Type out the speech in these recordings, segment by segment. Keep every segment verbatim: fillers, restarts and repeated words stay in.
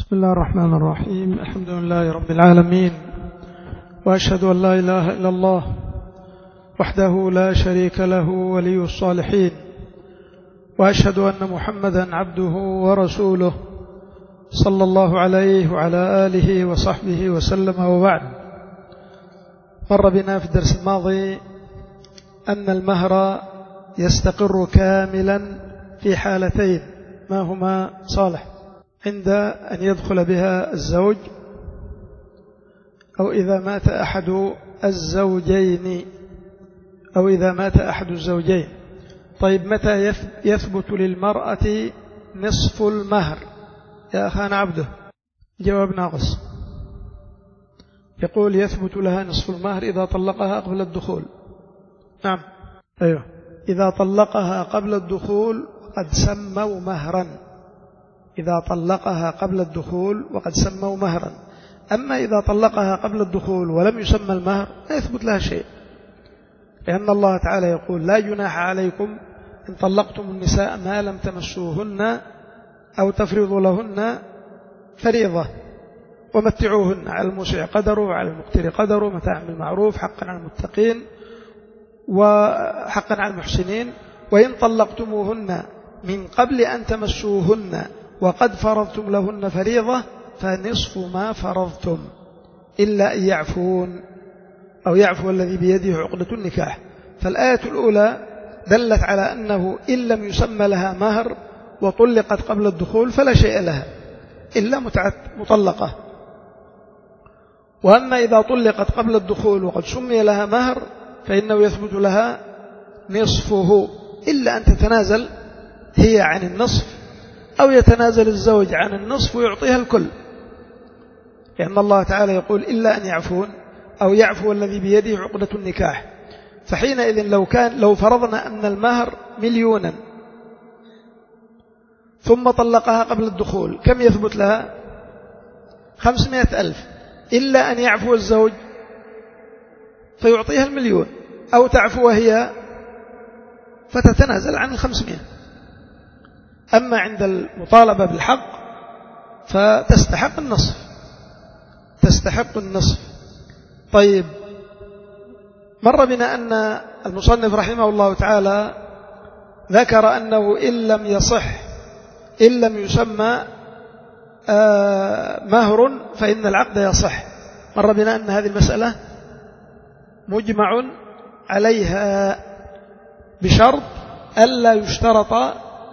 بسم الله الرحمن الرحيم. الحمد لله رب العالمين، وأشهد أن لا إله إلا الله وحده لا شريك له ولي الصالحين، وأشهد أن محمدا عبده ورسوله صلى الله عليه وعلى آله وصحبه وسلم. وبعد، مر بنا في الدرس الماضي أن المهر يستقر كاملا في حالتين، ما هما صالح؟ عند أن يدخل بها الزوج، أو إذا مات أحد الزوجين أو إذا مات أحد الزوجين. طيب، متى يثبت للمرأة نصف المهر يا أخانا عبده؟ جواب ناقص. يقول يثبت لها نصف المهر إذا طلقها قبل الدخول. نعم، أيوه، إذا طلقها قبل الدخول قد سموا مهرا، إذا طلقها قبل الدخول وقد سموا مهرا. أما إذا طلقها قبل الدخول ولم يسمى المهر لا يثبت لها شيء، لأن الله تعالى يقول: لا جناح عليكم إن طلقتم النساء ما لم تمسوهن أو تفرضوا لهن فريضة ومتعوهن على الموسع قدره وعلى المقتر قدره متاعا بالمعروف حقا على المتقين وحقا على المحسنين. وإن طلقتموهن من قبل أن تمسوهن وقد فرضتم لهن فريضة فنصف ما فرضتم، إلا أن يعفون أو يعفو الذي بيده عقدة النكاح. فالآية الأولى دلت على أنه إن لم يسمى لها مهر وطلقت قبل الدخول فلا شيء لها إلا متعة مطلقة. وأما إذا طلقت قبل الدخول وقد سمي لها مهر فإنه يثبت لها نصفه، إلا أن تتنازل هي عن النصف أو يتنازل الزوج عن النصف ويعطيها الكل، لأن الله تعالى يقول: إلا أن يعفون أو يعفو الذي بيده عقدة النكاح. فحينئذ لو كان لو فرضنا أن المهر مليونا ثم طلقها قبل الدخول، كم يثبت لها؟ خمسمائة ألف، إلا أن يعفو الزوج فيعطيها المليون، أو تعفو هي فتتنازل عن الخمسمائة. أما عند المطالبة بالحق فتستحق النصف، تستحق النصف. طيب، مر بنا أن المصنف رحمه الله تعالى ذكر أنه إن لم يصح إن لم يسمى مهر فإن العقد يصح. مر بنا أن هذه المسألة مجمع عليها بشرط ألا يشترط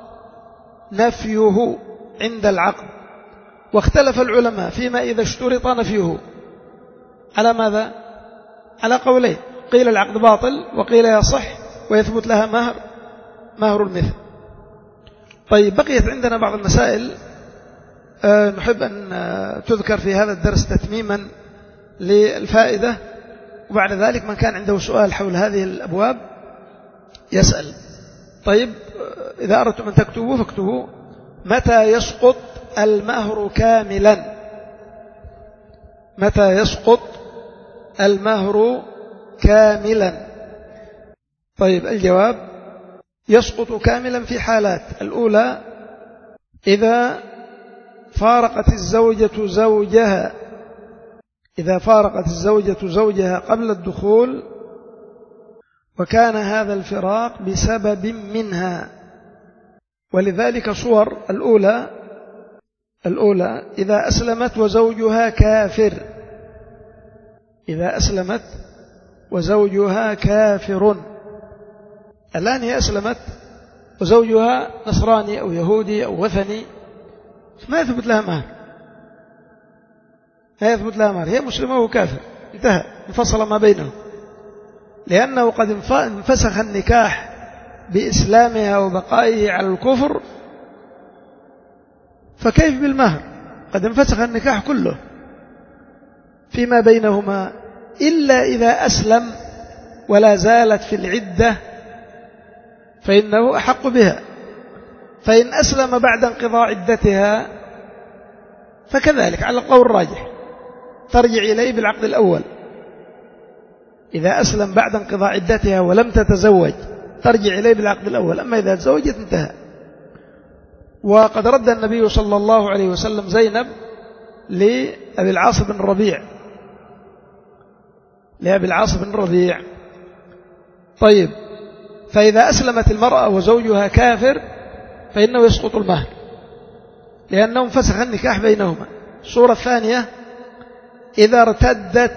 نفيه عند العقد، واختلف العلماء فيما إذا اشترط نفيه على ماذا؟ على قولين، قيل العقد باطل وقيل يصح ويثبت لها مهر مهر المثل. طيب، بقيت عندنا بعض المسائل نحب أن تذكر في هذا الدرس تتميما للفائدة، وبعد ذلك من كان عنده سؤال حول هذه الأبواب يسأل. طيب، إذا أردتم أن تكتبوا فاكتبوا: متى يسقط المهر كاملا؟ متى يسقط المهر كاملا؟ طيب، الجواب: يسقط كاملا في حالات. الأولى: إذا فارقت الزوجة زوجها إذا فارقت الزوجة زوجها قبل الدخول وكان هذا الفراق بسبب منها. ولذلك صور: الأولى الأولى إذا أسلمت وزوجها كافر إذا أسلمت وزوجها كافر. الآن هي أسلمت وزوجها نصراني أو يهودي أو وثني، ما يثبت لها مهر ما يثبت لها مهر هي مسلمة وهو كافر، انتهى، انفصل ما بينهم، لأنه قد انفسخ النكاح بإسلامها وبقائه على الكفر، فكيف بالمهر؟ قد انفسخ النكاح كله فيما بينهما، إلا إذا أسلم ولا زالت في العدة فإنه أحق بها. فإن أسلم بعد انقضاء عدتها فكذلك على القول الراجح ترجع إليه بالعقد الأول. إذا أسلم بعد انقضاء عدتها ولم تتزوج ترجع إليه بالعقد الأول، أما إذا تزوجت انتهى. وقد رد النبي صلى الله عليه وسلم زينب لأبي العاص بن الربيع لأبي العاص بن الربيع. طيب، فإذا أسلمت المرأة وزوجها كافر فإنه يسقط المهر لأنه فسخ النكاح بينهما. الصورة الثانية: إذا ارتدت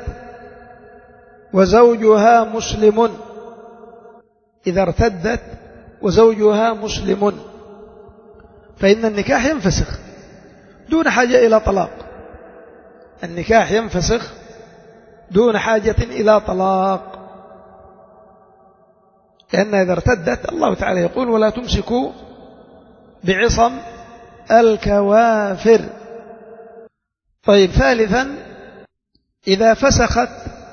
وزوجها مسلم إذا ارتدت وزوجها مسلم فإن النكاح ينفسخ دون حاجة إلى طلاق. النكاح ينفسخ دون حاجة إلى طلاق، لأن إذا ارتدت الله تعالى يقول: ولا تمسكوا بعصم الكوافر. طيب، ثالثا: إذا فسخت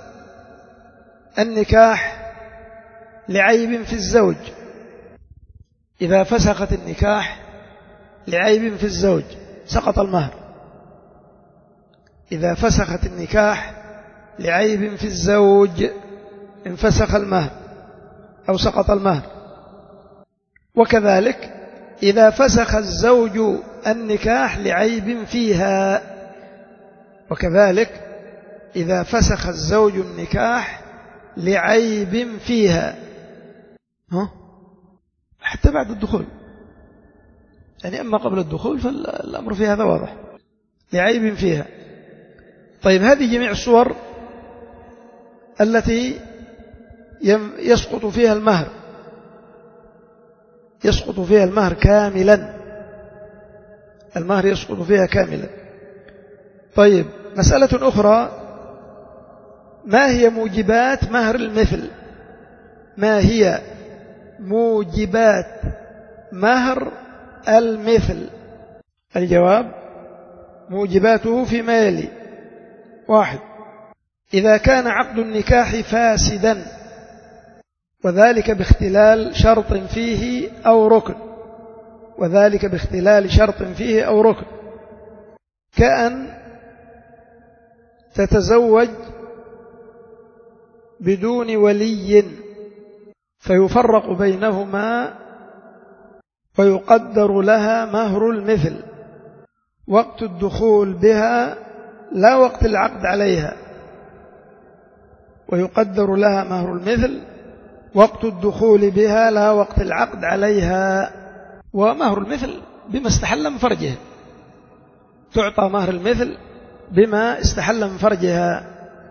النكاح لعيب في الزوج إذا فسخت النكاح لعيب في الزوج سقط المهر. إذا فسخت النكاح لعيب في الزوج انفسخ المهر أو سقط المهر. وكذلك إذا فسخ الزوج النكاح لعيب فيها وكذلك إذا فسخ الزوج النكاح لعيب فيها ها؟ حتى بعد الدخول، يعني أما قبل الدخول فالأمر في هذا واضح، لعيب فيها. طيب، هذه جميع الصور التي يسقط فيها المهر يسقط فيها المهر كاملا المهر يسقط فيها كاملا. طيب، مسألة أخرى: ما هي موجبات مهر المثل؟ ما هي موجبات مهر المثل؟ الجواب: موجباته فيما يلي: واحد: إذا كان عقد النكاح فاسدا وذلك باختلال شرط فيه أو ركن وذلك باختلال شرط فيه أو ركن كأن تتزوج بدون ولي فيفرق بينهما ويقدر لها مهر المثل وقت الدخول بها لا وقت العقد عليها ويقدر لها مهر المثل وقت الدخول بها لا وقت العقد عليها. ومهر المثل بما استحل من فرجها، تعطى مهر المثل بما استحل من فرجها،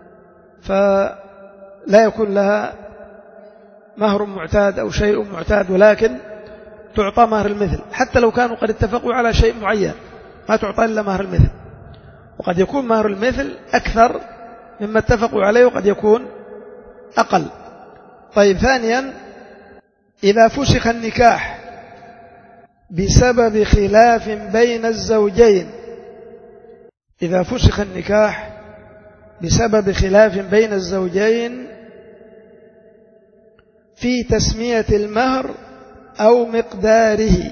فلا يكون لها مهر معتاد أو شيء معتاد، ولكن تعطى مهر المثل حتى لو كانوا قد اتفقوا على شيء معين، ما تعطى إلا مهر المثل. وقد يكون مهر المثل أكثر مما اتفقوا عليه وقد يكون أقل. طيب، ثانيا: إذا فسخ النكاح بسبب خلاف بين الزوجين إذا فسخ النكاح بسبب خلاف بين الزوجين في تسمية المهر أو مقداره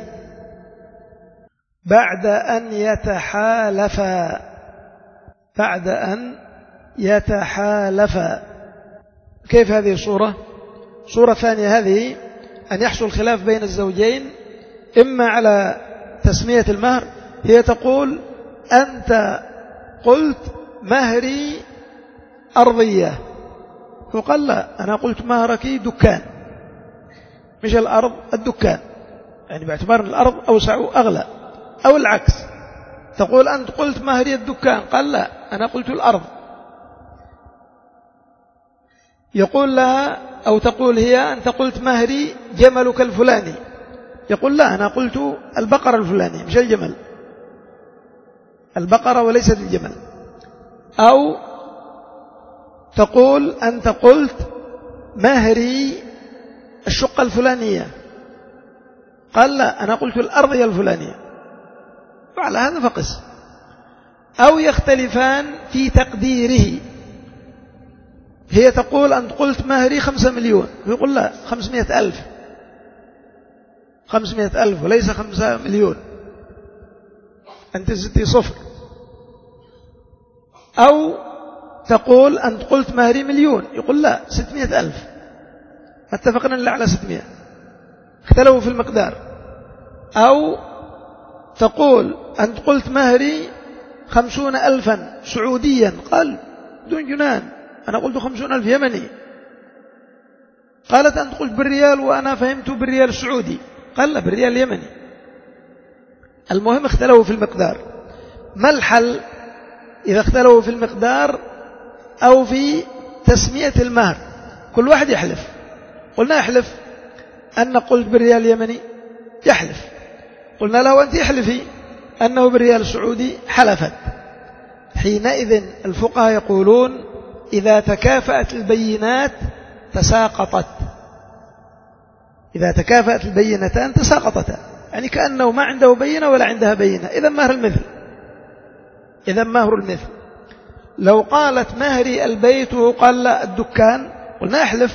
بعد أن يتحالفا بعد أن يتحالفا كيف هذه الصورة؟ صورة ثانية هذه: أن يحصل خلاف بين الزوجين إما على تسمية المهر، هي تقول: أنت قلت مهري أرضية، فقال: لا، أنا قلت مهرك دكان، مش الأرض الدكان، يعني باعتبار الأرض أوسع وأغلى. أو العكس، تقول: أنت قلت مهري الدكان، قال: لا، أنا قلت الأرض. يقول لها أو تقول هي: أنت قلت مهري جملك الفلاني، يقول: لا، أنا قلت البقرة الفلانية مش الجمل، البقرة وليست الجمل. أو تقول: أنت قلت مهري الشقة الفلانية، قال: لا، أنا قلت الأرضية الفلانية. وعلى هذا فقس. أو يختلفان في تقديره، هي تقول: أنت قلت مهري خمسة مليون، يقول: لا، خمسمائة ألف خمسمائة ألف وليس خمسة مليون، أنت زدتي صفر. أو تقول: أنت قلت مهري مليون، يقول: لا، ستمائة ألف، اتفقنا إلا على ستمائة، اختلفوا في المقدار. أو تقول: أنت قلت مهري خمسون ألفا سعوديا، قال دون جنان، أنا قلت خمسون ألف يمني. قالت أنت قلت بالريال وأنا فهمت بالريال السعودي، قال لا بالريال اليمني. المهم اختلفوا في المقدار. ما الحل إذا اختلفوا في المقدار أو في تسمية المهر؟ كل واحد يحلف. قلنا يحلف أن قلت بالريال اليمني، يحلف. قلنا له أنت احلفي أنه بالريال السعودي، حلفت. حينئذ الفقهاء يقولون إذا تكافأت البينات تساقطت، إذا تكافأت البينتان تساقطتا، يعني كأنه ما عنده بينة ولا عندها بينة، إذا مهر المثل. إذا مهر المثل. لو قالت مهري البيت وقال لا الدكان، قلنا احلف.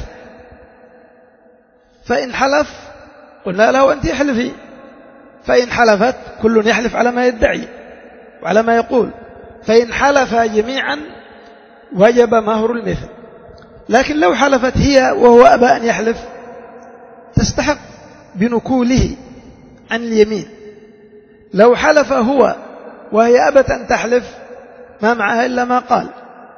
فإن حلف قلنا له أنت احلفي. فإن حلفت، كل يحلف على ما يدعي وعلى ما يقول، فإن حلف جميعا وجب مهر المثل. لكن لو حلفت هي وهو أبى أن يحلف تستحق بنكوله عن اليمين. لو حلف هو وهي أبت أن تحلف ما معها إلا ما قال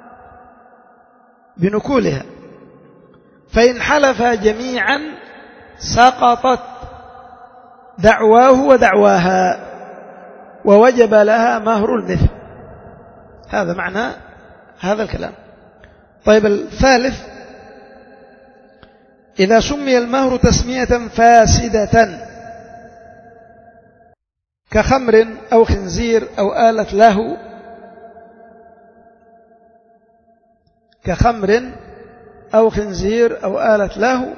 بنكولها. فإن حلف جميعا سقطت دعواه ودعواها ووجب لها مهر المثل. هذا معنى هذا الكلام. طيب الثالث، إذا سمي المهر تسمية فاسدة كخمر أو خنزير أو آلة له، كخمر أو خنزير أو آلة له،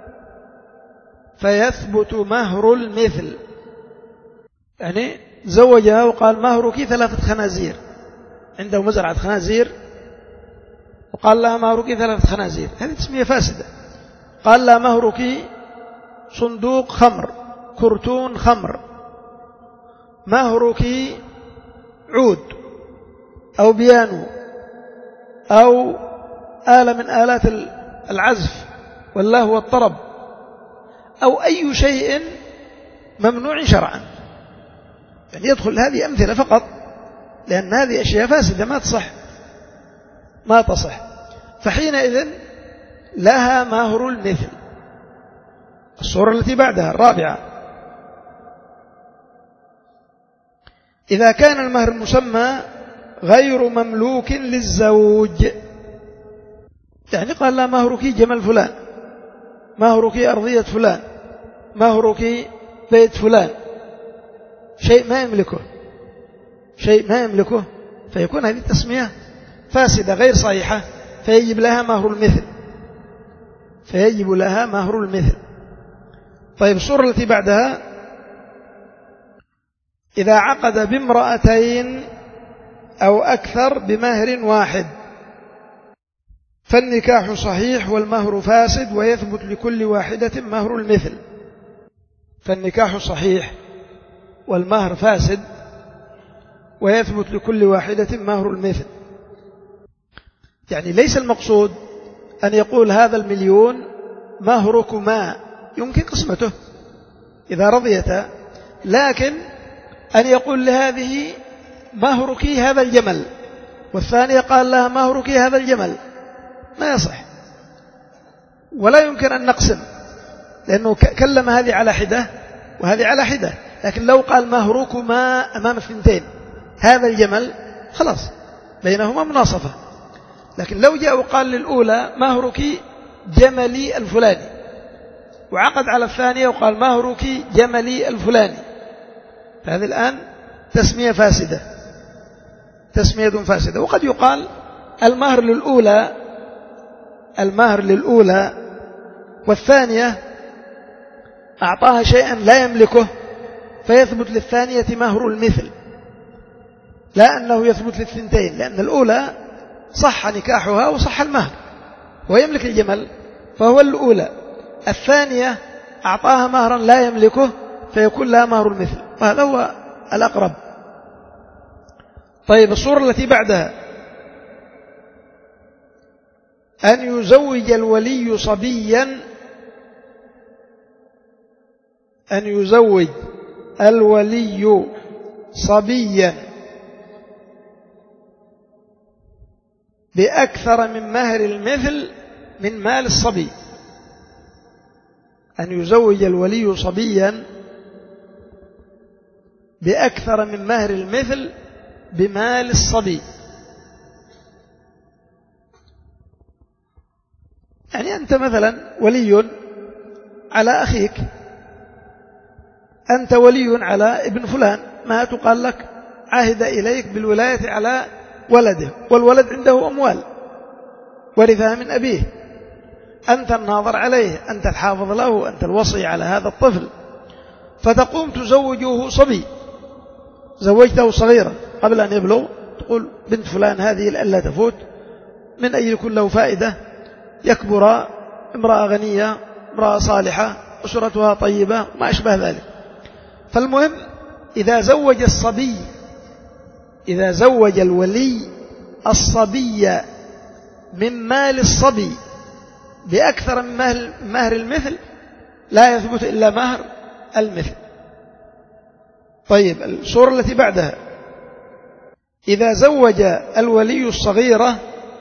فيثبت مهر المثل. يعني زوجها وقال مهرك ثلاثة خنازير، عنده مزرعة خنازير وقال لها مهرك ثلاثة خنازير، هذه تسمية فاسدة. قال لها مهرك صندوق خمر، كرتون خمر، مهرك عود أو بيانو أو آلة من آلات العزف واللهو والطرب أو أي شيء ممنوع شرعا. يعني يدخل هذه أمثلة فقط، لأن هذه أشياء فاسدة ما تصح ما تصح فحينئذ لها مهر المثل. الصورة التي بعدها الرابعة، إذا كان المهر المسمى غير مملوك للزوج، يعني قال لا مهرك جمل فلان، مهرك أرضية فلان، مهرك بيت فلان، شيء ما يملكه شيء ما يملكه فيكون هذه التسمية فاسدة غير صحيحة، فيجب لها مهر المثل فيجب لها مهر المثل. طيب الصورة التي بعدها، إذا عقد بامرأتين أو أكثر بمهر واحد فالنكاح صحيح والمهر فاسد ويثبت لكل واحدة مهر المثل. فالنكاح صحيح والمهر فاسد ويثبت لكل واحدة مهر المثل. يعني ليس المقصود أن يقول هذا المليون مهركما، يمكن قسمته إذا رضيتا، لكن أن يقول لهذه مهرك هذا الجمل والثانية قال لها مهرك هذا الجمل، ما يصح. ولا يمكن أن نقسم، لأنه كلم هذه على حدة وهذه على حدة. لكن لو قال مهركما أمام الثنتين هذا الجمل، خلاص بينهما مناصفة. لكن لو جاء وقال للأولى مهرك جملي الفلاني، وعقد على الثانية وقال مهرك جملي الفلاني، فهذه الآن تسمية فاسدة تسمية فاسدة. وقد يقال المهر للأولى المهر للأولى والثانية أعطاها شيئا لا يملكه فيثبت للثانية مهر المثل، لا أنه يثبت للثنتين، لأن الأولى صح نكاحها وصح المهر ويملك الجمل فهو الأولى، الثانية أعطاها مهرا لا يملكه فيكون لها مهر المثل، وهذا هو الأقرب. طيب الصورة التي بعدها، أن يزوج الولي صبيا أن يزوج الولي صبيا بأكثر من مهر المثل من مال الصبي، أن يزوج الولي صبيا بأكثر من مهر المثل بمال الصبي. يعني أنت مثلا ولي على أخيك، أنت ولي على ابن فلان، ما تقال لك عهد إليك بالولاية على ولده، والولد عنده أموال ورثها من أبيه، أنت الناظر عليه، أنت الحافظ له، أنت الوصي على هذا الطفل، فتقوم تزوجه صبي، زوجته صغيرا قبل أن يبلغ، تقول بنت فلان هذه الألا تفوت، من أن يكون له فائدة، يكبر امرأة غنية، امرأة صالحة، أسرتها طيبة، ما أشبه ذلك. فالمهم إذا زوج الصبي، إذا زوج الولي الصبي من مال الصبي بأكثر من مهر المثل لا يثبت إلا مهر المثل. طيب الصورة التي بعدها، إذا زوج الولي الصغيرة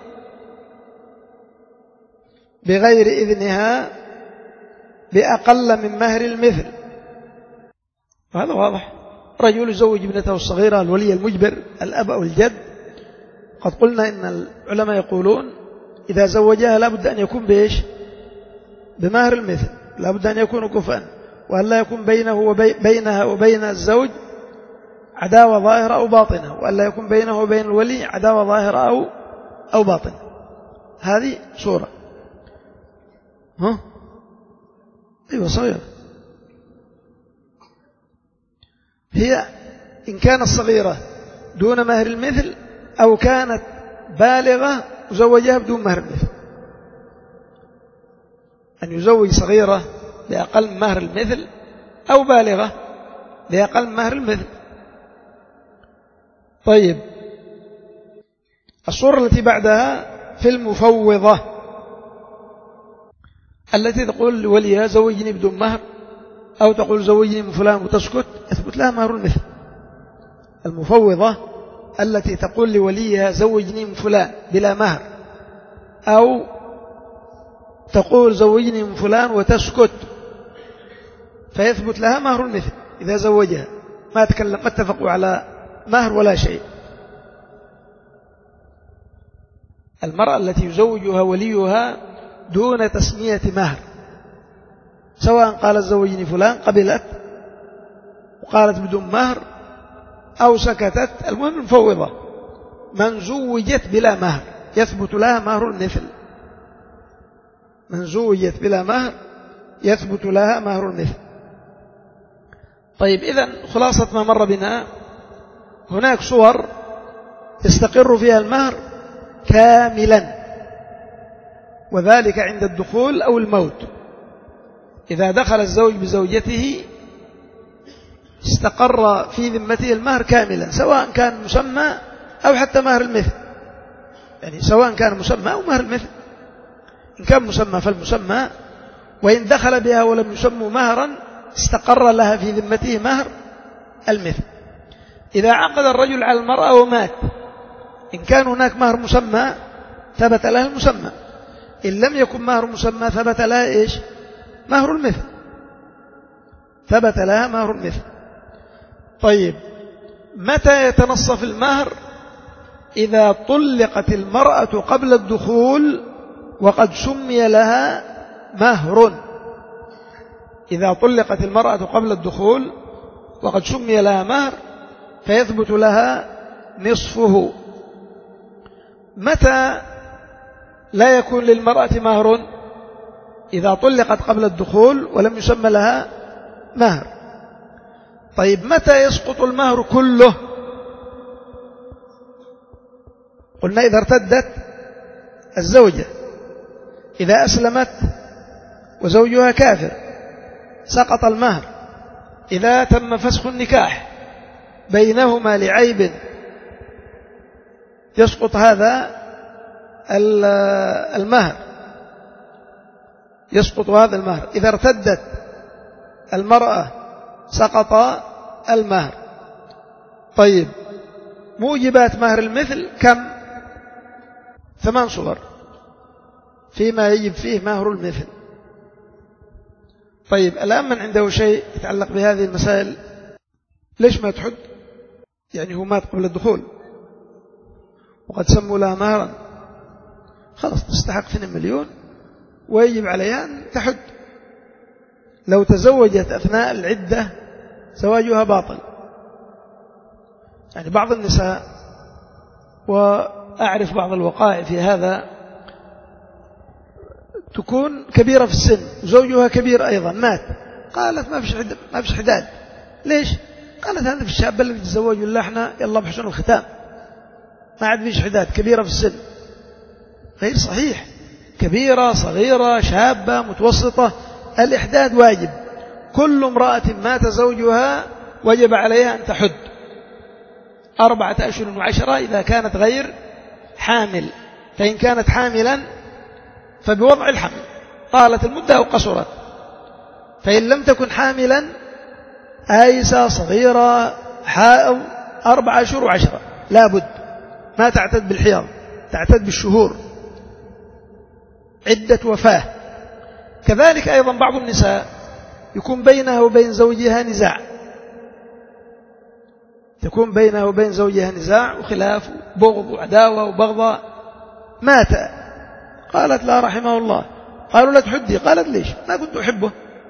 بغير إذنها بأقل من مهر المثل، وهذا واضح، رجل يزوج ابنته الصغيرة، الولي المجبر الأب أو الجد، قد قلنا إن العلماء يقولون إذا زوجها لابد أن يكون بإيش؟ بمهر المثل، لابد أن يكون كفءا، وأن لا يكون بينه وبينها وبين الزوج عداوة ظاهرة أو باطنة، وأن لا يكون بينه وبين الولي عداوة ظاهرة أو أو باطنة. هذه صورة. ها؟ أيوة صغيرة. هي إن كانت صغيرة دون مهر المثل، أو كانت بالغة وزوجها بدون مهر المثل. أن يزوج صغيرة بأقل من مهر المثل، أو بالغة بأقل من مهر المثل. طيب الصورة التي بعدها في المفوضة، التي تقول لوليها زوجني بدون مهر، أو تقول زوجني من فلان وتسكت، يثبت لها مهر المثل. المفوضة التي تقول لوليها زوجني من فلان بلا مهر، أو تقول زوجني من فلان وتسكت، فيثبت لها مهر المثل إذا زوجها، ما تكلم ما اتفقوا على مهر ولا شيء. المرأة التي يزوجها وليها دون تسمية مهر، سواء قالت زوجني فلان قبلت وقالت بدون مهر أو سكتت، المهم المفوضة من زوجت بلا مهر يثبت لها مهر المثل، من زوجت بلا مهر يثبت لها مهر المثل. طيب إذن خلاصة ما مر بنا، هناك صور يستقر فيها المهر كاملا، وذلك عند الدخول أو الموت. إذا دخل الزوج بزوجته استقر في ذمته المهر كاملا، سواء كان مسمى أو حتى مهر المثل، يعني سواء كان مسمى أو مهر المثل. إن كان مسمى فالمسمى، وإن دخل بها ولم يسموا مهرا استقر لها في ذمته مهر المثل. إذا عقد الرجل على المرأة ومات، إن كان هناك مهر مسمى ثبت لها المسمى، إن لم يكن مهر مسمى ثبت لها إيش؟ مهر المثل، ثبت لها مهر المثل. طيب متى يتنصف المهر؟ إذا طلقت المرأة قبل الدخول وقد سمي لها مهر، إذا طلقت المرأة قبل الدخول وقد سمي لها مهر فيثبت لها نصفه. متى لا يكون للمرأة مهر؟ إذا طلقت قبل الدخول ولم يسمى لها مهر. طيب متى يسقط المهر كله؟ قلنا إذا ارتدت الزوجة، إذا أسلمت وزوجها كافر سقط المهر، إذا تم فسخ النكاح بينهما لعيب يسقط هذا المهر، يسقط هذا المهر. إذا ارتدت المرأة سقط المهر. طيب موجبات مهر المثل كم؟ ثمان صور فيما يجب فيه مهر المثل. طيب الآن من عنده شيء يتعلق بهذه المسائل ليش ما تحد؟ يعني هو مات قبل الدخول وقد سموا لها مهرا، خلاص تستحق اثنين مليون ويجب عليها أن تحد. لو تزوجت أثناء العدة زواجها باطل. يعني بعض النساء، وأعرف بعض الوقائع في هذا، تكون كبيرة في السن وزوجها كبير أيضا مات، قالت ما فيش حداد، ما فيش حداد. ليش؟ قالت هذا في الشاب اللي تزوجوا الله احنا يلا بحسن الختام، ما عاد فيش حداد، كبيرة في السن. غير صحيح. كبيرة صغيرة شابة متوسطة، الإحداد واجب. كل امرأة مات زوجها وجب عليها أن تحد أربعة أشهر وعشرة إذا كانت غير حامل. فإن كانت حاملا فبوضع الحمل طالت المدة أو قصرت. فإن لم تكن حاملا آيسة صغيرة حائض أربعة أشهر وعشرة لا بد، ما تعتد بالحيض، تعتد بالشهور، عدة وفاة. كذلك أيضا بعض النساء يكون بينها وبين زوجها نزاع، تكون بينها وبين زوجها نزاع وخلاف وبغض وعداوة وبغضاء. مات، قالت لا رحمه الله، قالوا لا تحدي، قالت ليش؟ ما كنت أحبه،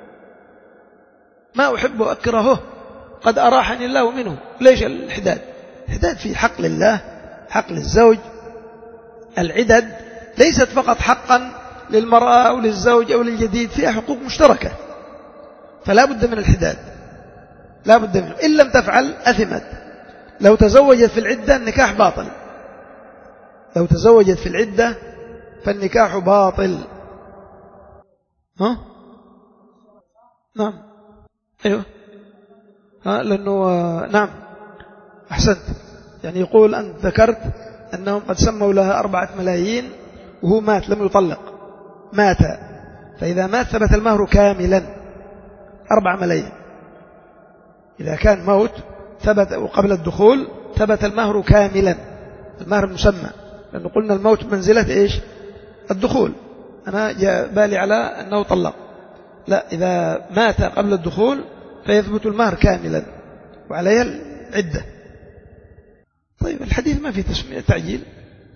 ما أحبه أكرهه، قد أراحني الله منه. ليش الحداد؟ الحداد في حق لله، حق للزوج. العدد ليست فقط حقا للمرأة أو للزوج أو للجديد، فيها حقوق مشتركة، فلا بد من الحداد، لا بد منه. إن لم تفعل أثمت. لو تزوجت في العدة النكاح باطل، لو تزوجت في العدة فالنكاح باطل. ها؟ نعم، أيوه، ها، لأنه نعم أحسنت. يعني يقول أنت ذكرت أنهم قد سموا لها أربعة ملايين وهو مات لم يطلق، مات، فإذا مات ثبت المهر كاملا أربعة ملايين. إذا كان موت ثبت وقبل الدخول ثبت المهر كاملا، المهر المسمى، لأنه قلنا الموت منزلة إيش؟ الدخول. أنا جاء بالي على أنه طلق، لا، إذا مات قبل الدخول فيثبت المهر كاملا وعليها العدة. طيب الحديث ما في تسمية تعجيل،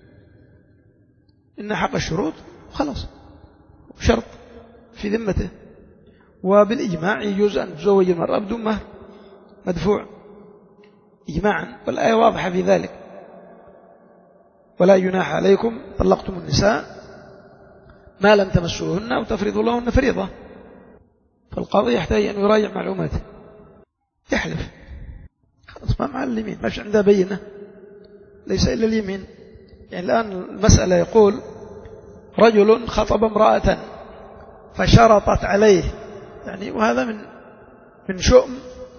إن حق الشروط خلاص شرط في ذمته. وبالإجماع يجوز أن تزوج المرأة بدون مهر مدفوع إجماعا، والآية واضحة في ذلك: ولا جناح عليكم طلقتم النساء ما لم تمسوهن أو تفرضوا لهن فريضة. فالقاضي يحتاج أن يراجع معلوماته، يحلف، خلاص ما مع اليمين، ما في عندها بينة، ليس إلا اليمين. يعني الآن المسألة يقول رجل خطب امرأة فشرطت عليه، يعني وهذا من من شؤم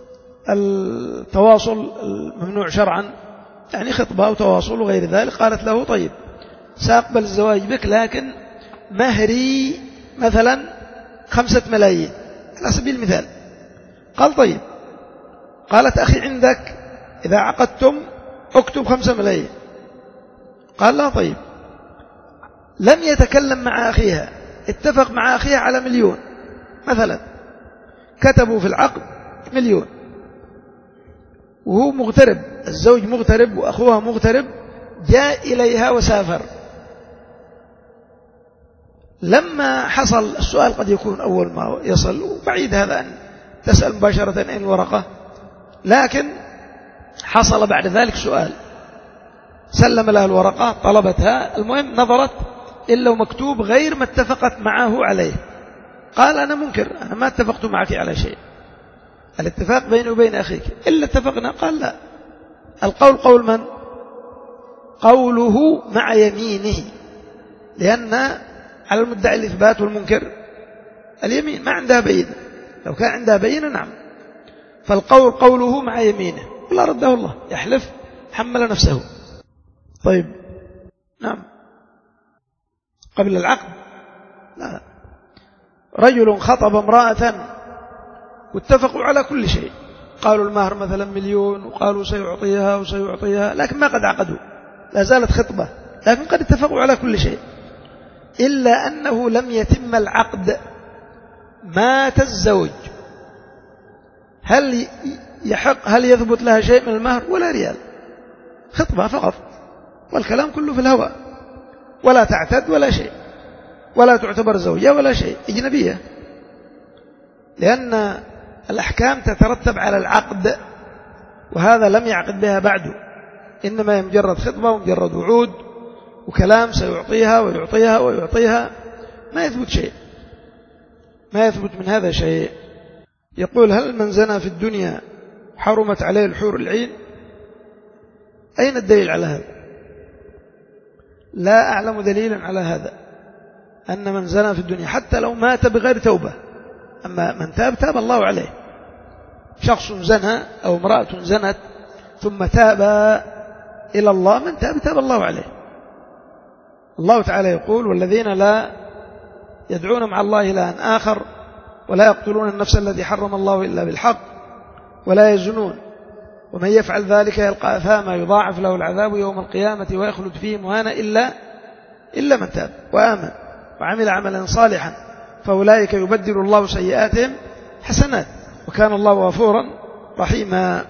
التواصل الممنوع شرعا، يعني خطبة وتواصل وغير ذلك. قالت له طيب سأقبل الزواج بك لكن مهري مثلا خمسة ملايين على سبيل المثال. قال طيب. قالت أخي عندك إذا عقدتم اكتب خمسة ملايين. قال لا طيب. لم يتكلم مع أخيها، اتفق مع أخيها على مليون مثلا، كتبوا في العقد مليون، وهو مغترب، الزوج مغترب وأخوها مغترب، جاء إليها وسافر. لما حصل السؤال قد يكون أول ما يصل، وبعيد هذا أن تسأل مباشرة أين الورقة، لكن حصل بعد ذلك سؤال، سلم لها الورقة، طلبتها، المهم نظرت إلا مكتوب غير ما اتفقت معه عليه. قال أنا منكر، أنا ما اتفقت معك على شيء، الاتفاق بيني وبين أخيك إلا اتفقنا. قال لا، القول قول من؟ قوله مع يمينه، لأن على المدعي الإثبات والمنكر اليمين، ما عندها بينة. لو كان عندها بينة نعم، فالقول قوله مع يمينه، ولا رده الله، يحلف حمل نفسه. طيب نعم، قبل العقد لا. رجل خطب امرأة واتفقوا على كل شيء، قالوا المهر مثلا مليون، وقالوا سيعطيها وسيعطيها، لكن ما قد عقدوا، لا زالت خطبة لكن قد اتفقوا على كل شيء، إلا أنه لم يتم العقد. مات الزوج، هل يحق هل يثبت لها شيء من المهر؟ ولا ريال، خطبة فقط، والكلام كله في الهواء، ولا تعتد ولا شيء، ولا تعتبر زوجة ولا شيء، أجنبية، لأن الأحكام تترتب على العقد، وهذا لم يعقد بها بعد، إنما هي مجرد خطبة ومجرد وعود وكلام سيعطيها ويعطيها ويعطيها، ما يثبت شيء، ما يثبت من هذا شيء. يقول: هل من زنى في الدنيا حرمت عليه الحور العين؟ أين الدليل على هذا؟ لا أعلم دليلا على هذا، أن من زنى في الدنيا حتى لو مات بغير توبة، أما من تاب تاب الله عليه. شخص زنى أو امرأة زنت ثم تاب إلى الله، من تاب تاب الله عليه. الله تعالى يقول: والذين لا يدعون مع الله إلها آخر ولا يقتلون النفس التي حرم الله إلا بالحق ولا يزنون ومن يفعل ذلك يلقى أثاما يضاعف له العذاب يوم القيامة ويخلد فيه مهانا إلا إلا من تاب وآمن وعمل عملا صالحا فأولئك يبدل الله سيئاتهم حسنات وكان الله غفورا رحيما.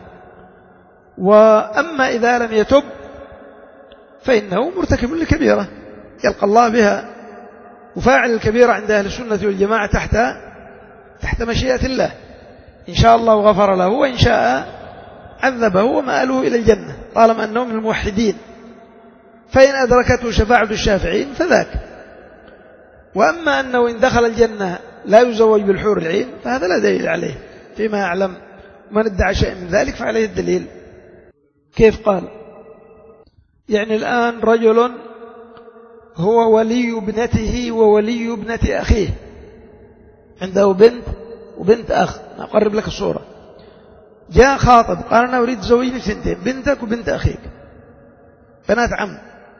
وأما إذا لم يتب فإنه مرتكب لكبيرة يلقى الله بها، وفاعل الكبيرة عند أهل السنة والجماعة تحت تحت مشيئة الله، إن شاء الله غفر له وإن شاء عذبه ومآله إلى الجنة طالما أنه من الموحدين، فإن أدركته شفاعة الشافعين فذاك. وأما أنه إن دخل الجنة لا يزوج بالحور العين فهذا لا دليل عليه فيما يعلم، من ادعى شيء من ذلك فعليه الدليل. كيف قال؟ يعني الآن رجل هو ولي ابنته وولي ابنة أخيه، عنده بنت وبنت أخ، أقرب لك الصورة، جاء خاطب قال: أنا أريد زوجني ثنتين، بنتك وبنت أخيك، بنات عم.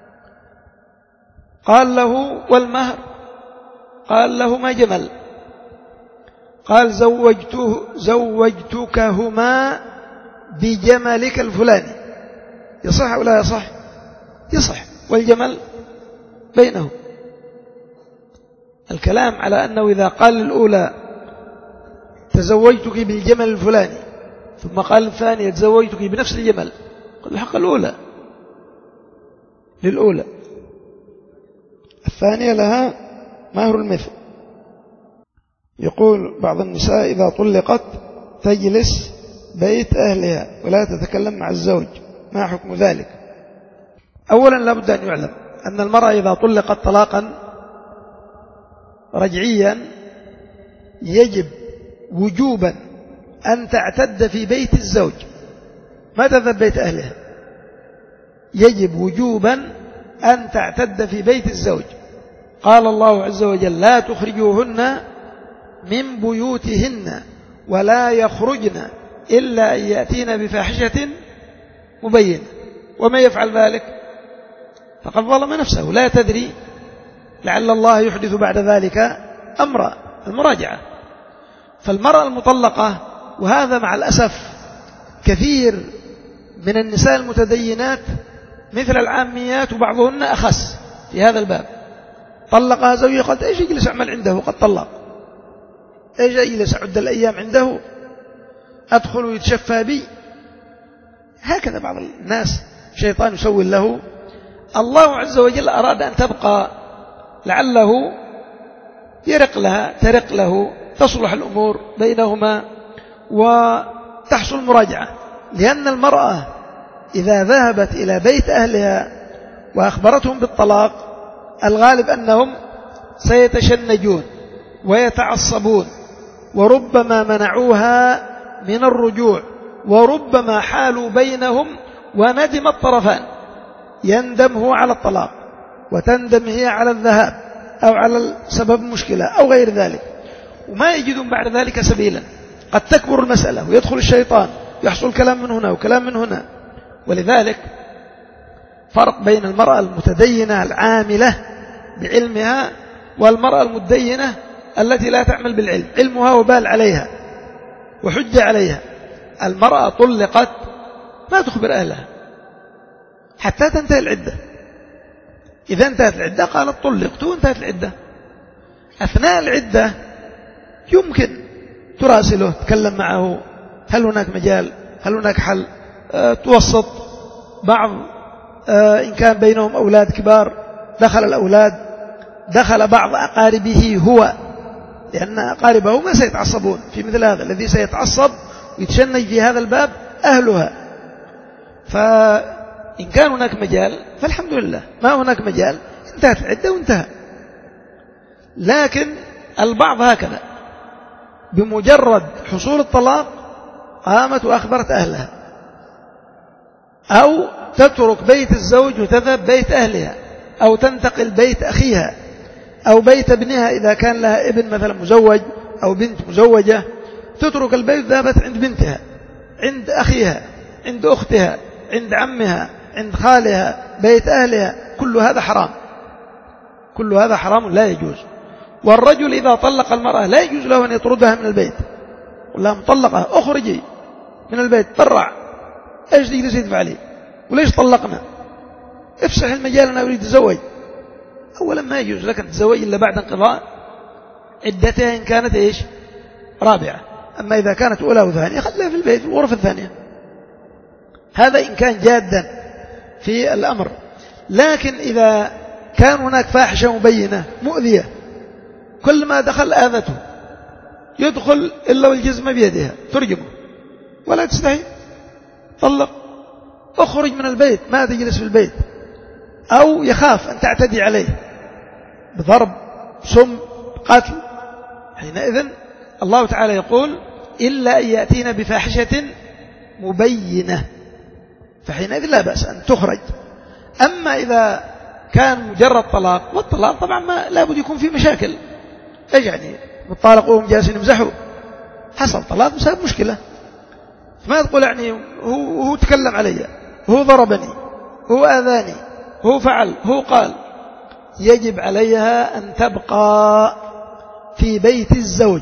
قال له: والمهر؟ قال له: ما جمل. قال: زوجته زوجتكهما بجملك الفلاني، يصح أو لا يصح؟ يصح، والجمل بينهم. الكلام على أنه إذا قال الأولى تزوجتك بالجمل الفلاني ثم قال الثانية تزوجتك بنفس الجمل، قال الحق الأولى للأولى، الثانية لها مهر المثل. يقول بعض النساء إذا طلقت تجلس بيت أهلها ولا تتكلم مع الزوج، ما حكم ذلك؟ أولا لابد أن يعلم أن المرأة إذا طلقت طلاقا رجعيا يجب وجوبا أن تعتد في بيت الزوج، ما تذهب بيت أهلها، يجب وجوبا أن تعتد في بيت الزوج. قال الله عز وجل: لا تخرجوهن من بيوتهن ولا يخرجن إلا أن يأتين بفاحشة مبينة، ومن يفعل ذلك فقد ظلم نفسه، لا تدري لعل الله يحدث بعد ذلك أمرا. المراجعة. فالمرأة المطلقة، وهذا مع الأسف كثير من النساء المتدينات مثل العاميات وبعضهن أخس في هذا الباب، طلقها زوجها قالت: إيش يجلس أعمل عنده قد طلق، إيش يجلس أعد الأيام عنده، أدخل ويتشفى بي. هكذا بعض الناس شيطان يسول له. الله عز وجل أراد أن تبقى لعله يرق لها ترق له، تصلح الأمور بينهما وتحصل مراجعة، لأن المرأة إذا ذهبت إلى بيت أهلها وأخبرتهم بالطلاق الغالب أنهم سيتشنجون ويتعصبون، وربما منعوها من الرجوع، وربما حالوا بينهم وندم الطرفان، يندم هو على الطلاق وتندم هي على الذهاب أو على سبب مشكلة أو غير ذلك، وما يجدون بعد ذلك سبيلا، قد تكبر المسألة ويدخل الشيطان، يحصل كلام من هنا وكلام من هنا. ولذلك فرق بين المرأة المتدينة العاملة بعلمها والمرأة المتدينة التي لا تعمل بالعلم، علمها وبال عليها وحج عليها. المرأة طلقت ما تخبر أهلها حتى تنتهي العدة، إذا انتهت العدة قالت طلقت وانتهت العدة. أثناء العدة يمكن تراسله، تكلم معه، هل هناك مجال، هل هناك حل، أه توسط بعض، أه إن كان بينهم أولاد كبار دخل الأولاد، دخل بعض أقاربه هو، لأن أقاربه ما سيتعصبون في مثل هذا. الذي سيتعصب ويتشنج في هذا الباب أهلها. فإن كان هناك مجال فالحمد لله، ما هناك مجال انتهت العدة وانتهى. لكن البعض هكذا بمجرد حصول الطلاق قامت وأخبرت أهلها، أو تترك بيت الزوج وتذهب بيت أهلها، أو تنتقل بيت أخيها أو بيت ابنها إذا كان لها ابن مثلا مزوج أو بنت مزوجة، تترك البيت ذهبت عند بنتها، عند أخيها، عند أختها، عند عمها، عند خالها، بيت أهلها. كل هذا حرام، كل هذا حرام لا يجوز. والرجل إذا طلق المرأة لا يجوز له أن يطردها من البيت، يقول لها مطلقة اخرجي من البيت، برع، ايش تجلسي تفعلي وليش طلقنا، افسح المجال، أنا أريد أتزوج. أولا ما يجوز لك أن تتزوج إلا بعد انقضاء عدتها إن كانت إيش رابعة. أما إذا كانت أولى وثانية خليها في البيت في الغرفة الثانية، هذا إن كان جادا في الأمر. لكن إذا كان هناك فاحشة مبينة مؤذية، كل ما دخل آذته، يدخل إلا والجزمة بيدها ترجمه ولا تستحي، طلق، اخرج من البيت، ما تجلس في البيت، أو يخاف أن تعتدي عليه بضرب، سم، قتل، حينئذ الله تعالى يقول إلا أن يأتينا بفاحشة مبينة، فحينئذ لا بأس أن تخرج. أما إذا كان مجرد طلاق، والطلاق طبعا ما لا بد يكون فيه مشاكل، ايش يعني مطالق وهم جالسين يمزحوا، حصل طلاق بسبب مشكلة، ما تقول يعني هو, هو تكلم علي، هو ضربني، هو آذاني، هو فعل، هو قال. يجب عليها أن تبقى في بيت الزوج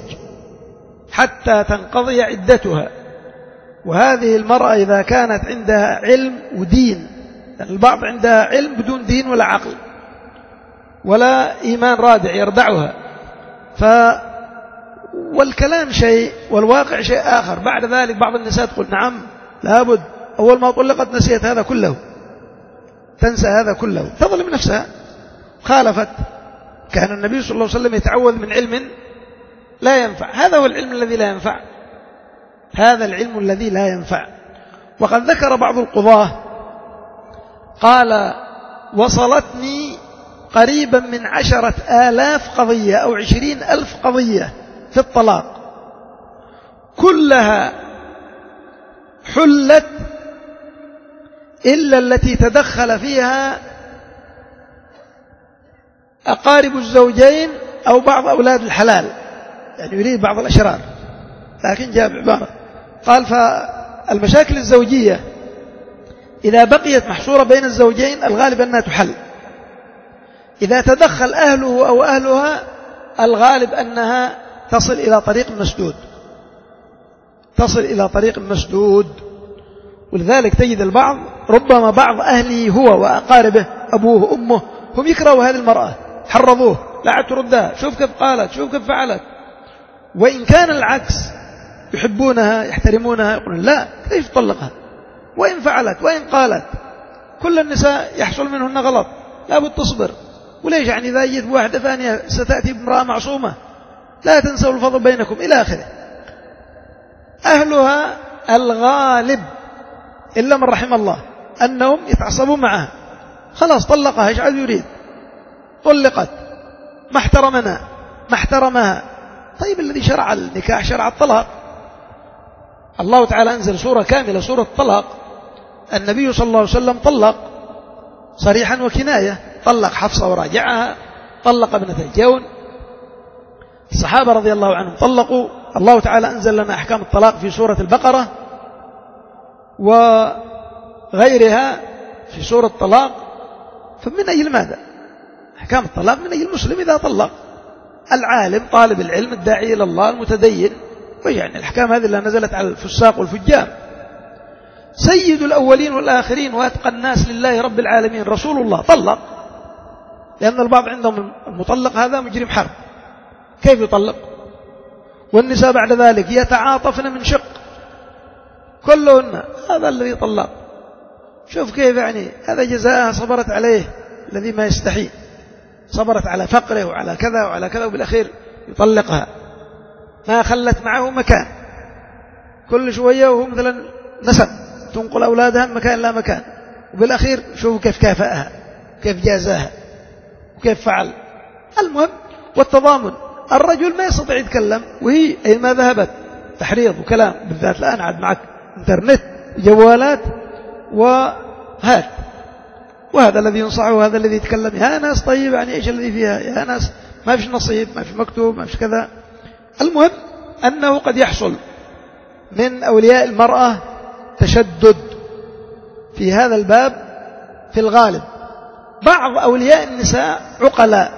حتى تنقضي عدتها. وهذه المرأة إذا كانت عندها علم ودين، يعني البعض عندها علم بدون دين ولا عقل ولا إيمان رادع يردعها، ف والكلام شيء والواقع شيء آخر. بعد ذلك بعض النساء تقول نعم لابد، أول ما طلقت نسيت هذا كله، تنسى هذا كله، تظلم نفسها، خالفت. كان النبي صلى الله عليه وسلم يتعوذ من علم لا ينفع، هذا هو العلم الذي لا ينفع، هذا العلم الذي لا ينفع. وقد ذكر بعض القضاة قال وصلتني قريبا من عشرة آلاف قضية أو عشرين ألف قضية في الطلاق، كلها حلت إلا التي تدخل فيها أقارب الزوجين أو بعض أولاد الحلال، يعني يريد بعض الأشرار، لكن جاب عبارة قال فالمشاكل الزوجية إذا بقيت محصورة بين الزوجين الغالب أنها تحل، إذا تدخل أهله أو أهلها الغالب أنها تصل إلى طريق مسدود، تصل إلى طريق مسدود. ولذلك تجد البعض ربما بعض أهله هو وأقاربه أبوه أمه هم يكرهوا هذه المرأة، حرضوه، لا عاد تردها، شوف كيف قالت، شوف كيف فعلت. وإن كان العكس يحبونها يحترمونها يقولون لا كيف تطلقها، وإن فعلت وإن قالت، كل النساء يحصل منهن غلط، لا بد تصبر. وليش يعني إذا جئت واحدة ثانية ستأتي بامرأة معصومة، لا تنسوا الفضل بينكم إلى آخره. أهلها الغالب إلا من رحم الله أنهم يتعصبون معها، خلاص طلقها، إيش عاد يريد، طلقت، ما احترمنا ما احترمها. طيب الذي شرع النكاح شرع الطلاق، الله تعالى أنزل سورة كاملة سورة الطلاق، النبي صلى الله عليه وسلم طلق صريحا وكناية، طلق حفصة وراجعها، طلق ابنتي جون، الصحابة رضي الله عنهم طلقوا. الله تعالى أنزل لنا أحكام الطلاق في سورة البقرة وغيرها في سورة الطلاق. فمن أجل ماذا؟ أحكام الطلاق من أجل المسلم إذا طلق، العالم طالب العلم الداعي إلى الله المتدين، ويعني الأحكام هذه اللي نزلت على الفساق والفجار. سيد الأولين والآخرين وأتقى الناس لله رب العالمين رسول الله طلق، لأن البعض عندهم المطلق هذا مجرم حرب، كيف يطلق؟ والنساء بعد ذلك يتعاطفن من شق كلهن، هذا الذي طلق، شوف كيف يعني هذا جزاءها صبرت عليه الذي ما يستحي، صبرت على فقره وعلى كذا وعلى كذا، وبالأخير يطلقها، ما خلت معه مكان، كل شوية وهو مثلا نسب تنقل أولادها من مكان لا مكان، وبالأخير شوفوا كيف كافأها، كيف جازاها، وكيف فعل. المهم والتضامن، الرجل ما يستطيع يتكلم وهي أي ما ذهبت تحريض وكلام، بالذات الآن عاد معك انترنت جوالات وهات، وهذا الذي ينصحه وهذا الذي يتكلم، يا ناس طيب يعني إيش الذي فيها، يا ناس ما فيش نصيب، ما فيش مكتوب، ما فيش كذا. المهم أنه قد يحصل من أولياء المرأة تشدد في هذا الباب في الغالب. بعض أولياء النساء عقلاء،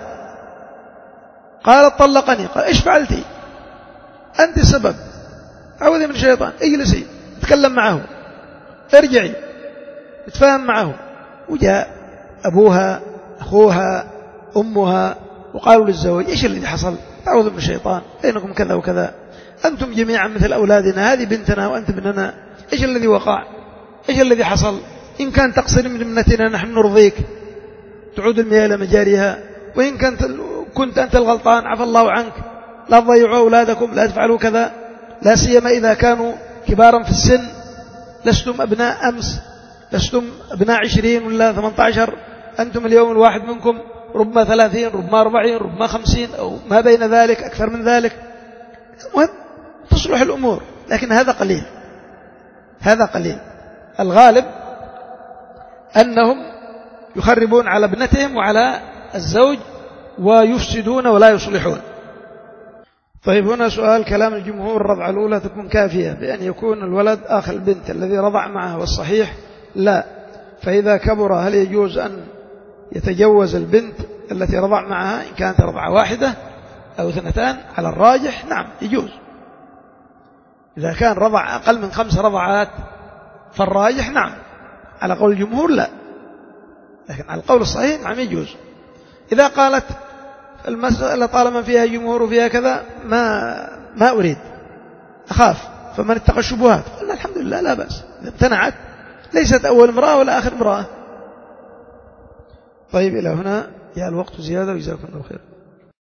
قالت طلقني، قال إيش فعلتي أنت السبب، عوذي من الشيطان، اجلسي تكلم معه، ارجعي اتفاهم معه. وجاء أبوها أخوها أمها وقالوا للزوج إيش الذي حصل، أعوذ من الشيطان، بينكم كذا وكذا، أنتم جميعا مثل أولادنا، هذه بنتنا وأنت ابننا، إيش الذي وقع، إيش الذي حصل، إن كان تقصير من ابنتنا نحن نرضيك، تعود المياه إلى مجاريها، وإن كنت كنت أنت الغلطان عفى الله عنك، لا تضيعوا أولادكم، لا تفعلوا كذا، لا سيما إذا كانوا كبارا في السن، لستم أبناء أمس، لستم أبناء عشرين ولا ثمانية عشر، أنتم اليوم الواحد منكم ربما ثلاثين، ربما أربعين، ربما خمسين، أو ما بين ذلك أكثر من ذلك. المهم تصلح الأمور، لكن هذا قليل، هذا قليل. الغالب أنهم يخربون على ابنتهم وعلى الزوج ويفسدون ولا يصلحون. طيب هنا سؤال، كلام الجمهور الرضعة الأولى تكون كافية بأن يكون الولد آخر البنت الذي رضع معها، والصحيح لا، فإذا كبر هل يجوز أن يتجوز البنت التي رضع معها إن كانت رضعة واحدة أو اثنتان؟ على الراجح نعم يجوز. إذا كان رضع أقل من خمس رضعات فالراجح نعم، على قول الجمهور لا، لكن على القول الصحيح نعم يجوز. إذا قالت المسألة طالما فيها جمهور وفيها كذا ما ما أريد، أخاف، فمن اتقى الشبهات قلنا الحمد لله لا بأس، امتنعت، ليست أول امرأة ولا آخر امرأة. طيب إلى هنا يا الوقت زيادة، وجزاكم الله خير.